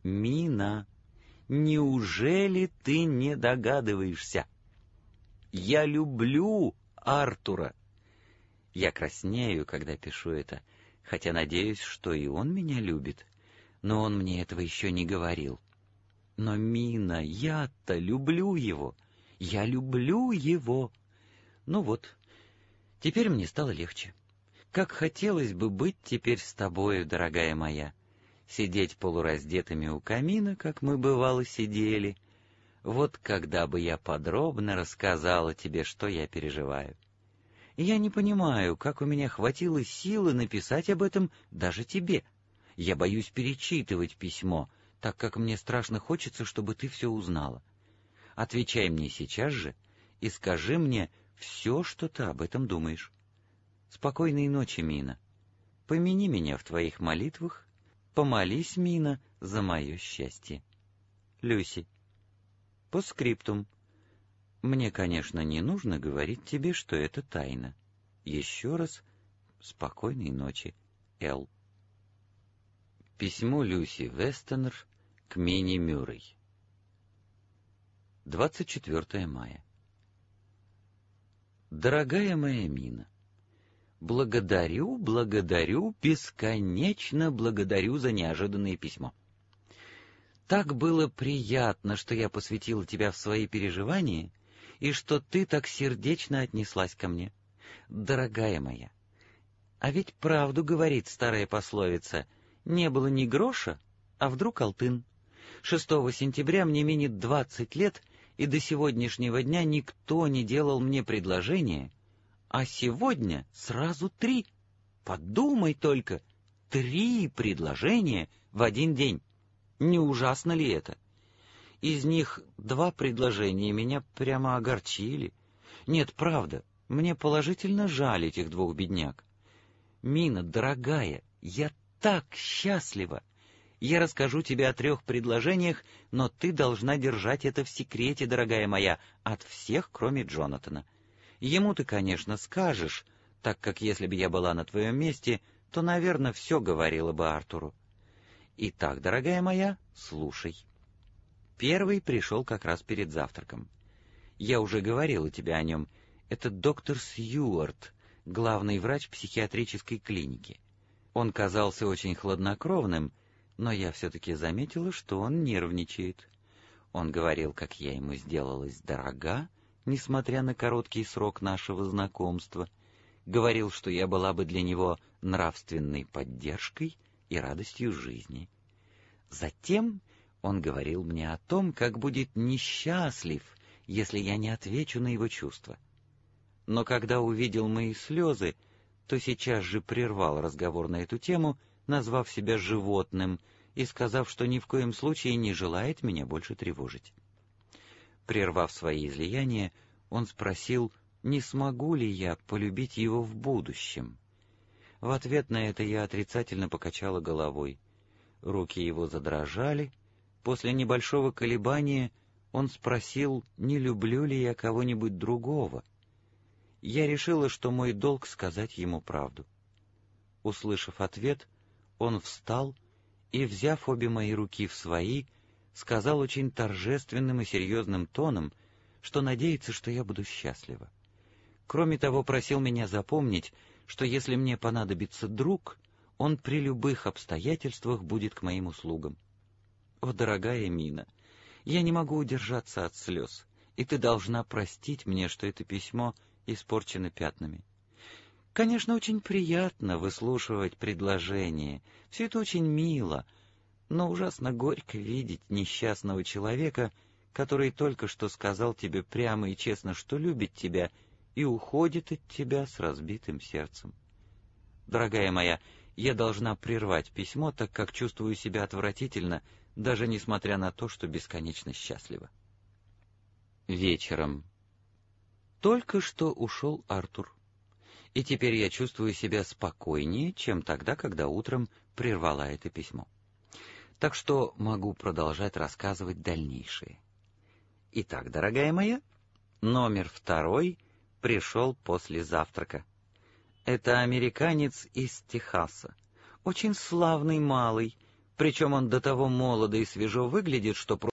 Мина, неужели ты не догадываешься? Я люблю Артура. Я краснею, когда пишу это, хотя надеюсь, что и он меня любит, но он мне этого еще не говорил. Но, Мина, я-то люблю его, я люблю его. Ну вот, теперь мне стало легче. Как хотелось бы быть теперь с тобою, дорогая моя, сидеть полураздетыми у камина, как мы бывало сидели. Вот когда бы я подробно рассказала тебе, что я переживаю. Я не понимаю, как у меня хватило силы написать об этом даже тебе. Я боюсь перечитывать письмо, так как мне страшно хочется, чтобы ты все узнала. Отвечай мне сейчас же и скажи мне все, что ты об этом думаешь. Спокойной ночи, Мина. Помяни меня в твоих молитвах, помолись, Мина, за мое счастье. Люси. По скриптум. Мне, конечно, не нужно говорить тебе, что это тайна. Еще раз спокойной ночи, Эл. Письмо Люси Вестонер к Минни Мюррей. 24 мая. Дорогая моя Мина, благодарю, бесконечно благодарю за неожиданное письмо. Так было приятно, что я посвятила тебя в свои переживания, и что ты так сердечно отнеслась ко мне. Дорогая моя, а ведь правду говорит старая пословица: «Не было ни гроша, а вдруг алтын». 6 сентября мне минет 20 лет, и до сегодняшнего дня никто не делал мне предложение, а сегодня сразу 3. Подумай только, 3 предложения в один день. Не ужасно ли это? Из них 2 предложения меня прямо огорчили. Нет, правда, мне положительно жаль этих 2 бедняк. Мина, дорогая, я так счастлива. Я расскажу тебе о 3 предложениях, но ты должна держать это в секрете, дорогая моя, от всех, кроме Джонатана. Ему ты, конечно, скажешь, так как если бы я была на твоем месте, то, наверное, все говорила бы Артуру. Итак, дорогая моя, слушай. Первый пришел как раз перед завтраком. Я уже говорила тебе о нем. Это доктор Сьюарт, главный врач психиатрической клиники. Он казался очень хладнокровным, но я все-таки заметила, что он нервничает. Он говорил, как я ему сделалась дорога, несмотря на короткий срок нашего знакомства. Говорил, что я была бы для него нравственной поддержкой и радостью жизни. Затем он говорил мне о том, как будет несчастлив, если я не отвечу на его чувства. Но когда увидел мои слезы, то сейчас же прервал разговор на эту тему, назвав себя животным и сказав, что ни в коем случае не желает меня больше тревожить. Прервав свои излияния, он спросил, не смогу ли я полюбить его в будущем. В ответ на это я отрицательно покачала головой. Руки его задрожали. После небольшого колебания он спросил, не люблю ли я кого-нибудь другого. Я решила, что мой долг сказать ему правду. Услышав ответ, он встал и, взяв обе мои руки в свои, сказал очень торжественным и серьезным тоном, что надеется, что я буду счастлива. Кроме того, просил меня запомнить, что если мне понадобится друг, он при любых обстоятельствах будет к моим услугам. О, дорогая Мина, я не могу удержаться от слез, и ты должна простить мне, что это письмо испорчено пятнами. Конечно, очень приятно выслушивать предложения, все это очень мило, но ужасно горько видеть несчастного человека, который только что сказал тебе прямо и честно, что любит тебя, и уходит от тебя с разбитым сердцем. Дорогая моя, я должна прервать письмо, так как чувствую себя отвратительно, даже несмотря на то, что бесконечно счастлива. Вечером. Только что ушел Артур, и теперь я чувствую себя спокойнее, чем тогда, когда утром прервала это письмо. Так что могу продолжать рассказывать дальнейшее. Итак, дорогая моя, номер 2 пришел после завтрака. Это американец из Техаса, очень славный малый, Причем он до того молодо и свежо выглядит, что